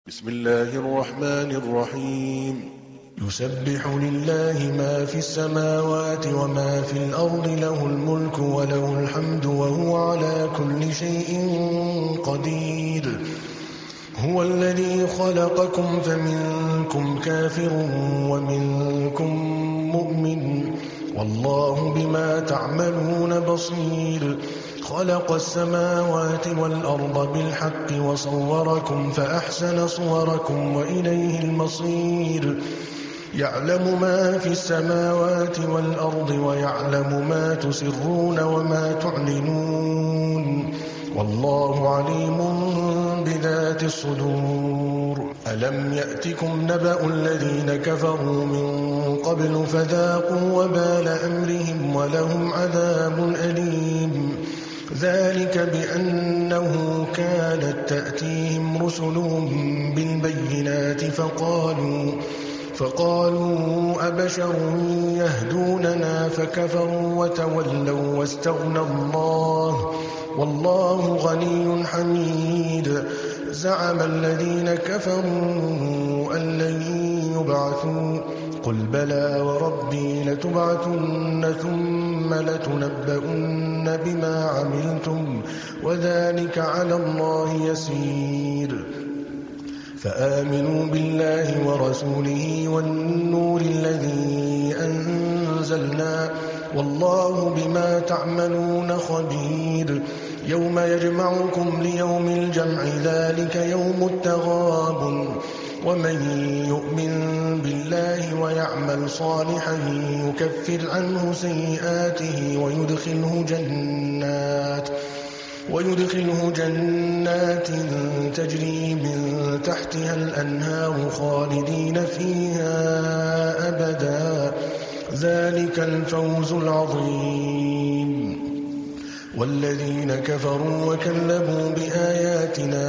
بسم الله الرحمن الرحيم يسبح لله ما في السماوات وما في الأرض له الملك وله الحمد وهو على كل شيء قدير هو الذي خلقكم فمنكم كافر ومنكم مؤمن والله بما تعملون بصير خلق السماوات والأرض بالحق وصوركم فأحسن صوركم وإليه المصير يعلم ما في السماوات والأرض ويعلم ما تسرون وما تعلنون والله عليم بذات الصدور ألم يأتكم نبأ الذين كفروا من قبل فذاقوا وبال أمرهم ولهم عذاب أليم ذلك بأنه كانت تأتيهم رسلهم بالبينات فقالوا أبشر يهدوننا فكفروا وتولوا واستغنى الله والله غني حميد زعم الذين كفروا أن لن يبعثوا قل بلى وربي لتبعثن ثم لتنبؤن بما عملتم وذلك على الله يسير فآمنوا بالله ورسوله والنور الذي أنزلنا والله بما تعملون خبير يوم يجمعكم ليوم الجمع ذلك يوم التغابن ومن يؤمن بالله ويعمل صالحا يكفر عنه سيئاته ويدخله جنات تجري من تحتها الأنهار خالدين فيها أبدا ذلك الفوز العظيم والذين كفروا وكذبوا بآياتنا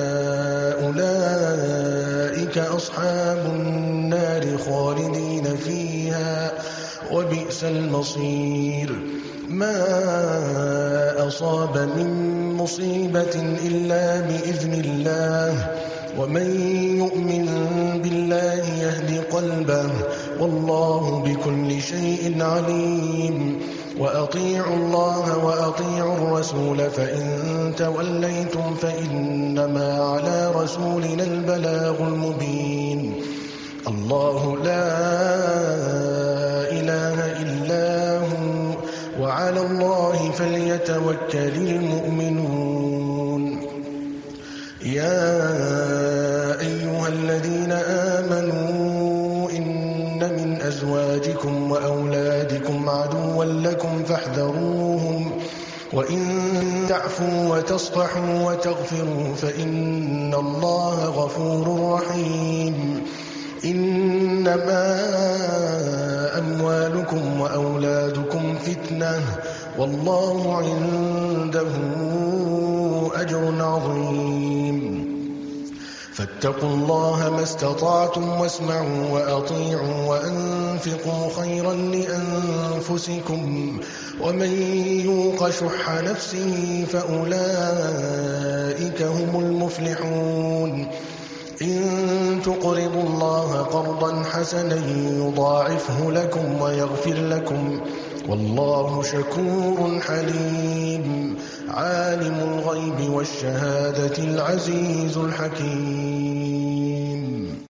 أولئك أصحاب النار خالدين فيها وبئس المصير ما أصاب من مصيبة إلا بإذن الله ومن يؤمن بالله يهد قلبه والله بكل شيء عليم وأطيعوا الله وأطيعوا الرسول فإن توليتم فإنما على رسولنا البلاغ المبين الله لا إله إلا هو وعلى الله فليتوكل المؤمنون يا أيها الذين آمنوا إن من أزواجكم وأولادكم عدوا لكم فاحذروهم وإن تعفوا وتصفحوا وتغفروا فإن الله غفور رحيم إنما أموالكم وأولادكم فتنة والله عنده أجر عظيم فاتقوا الله ما استطعتم واسمعوا وأطيعوا وأنفقوا خيرا لأنفسكم ومن يوق شح نفسه فأولئك هم المفلحون إن تقرضوا الله قرضا حسنا يضاعفه لكم ويغفر لكم والله شكور حليم عالم الغيب والشهادة العزيز الحكيم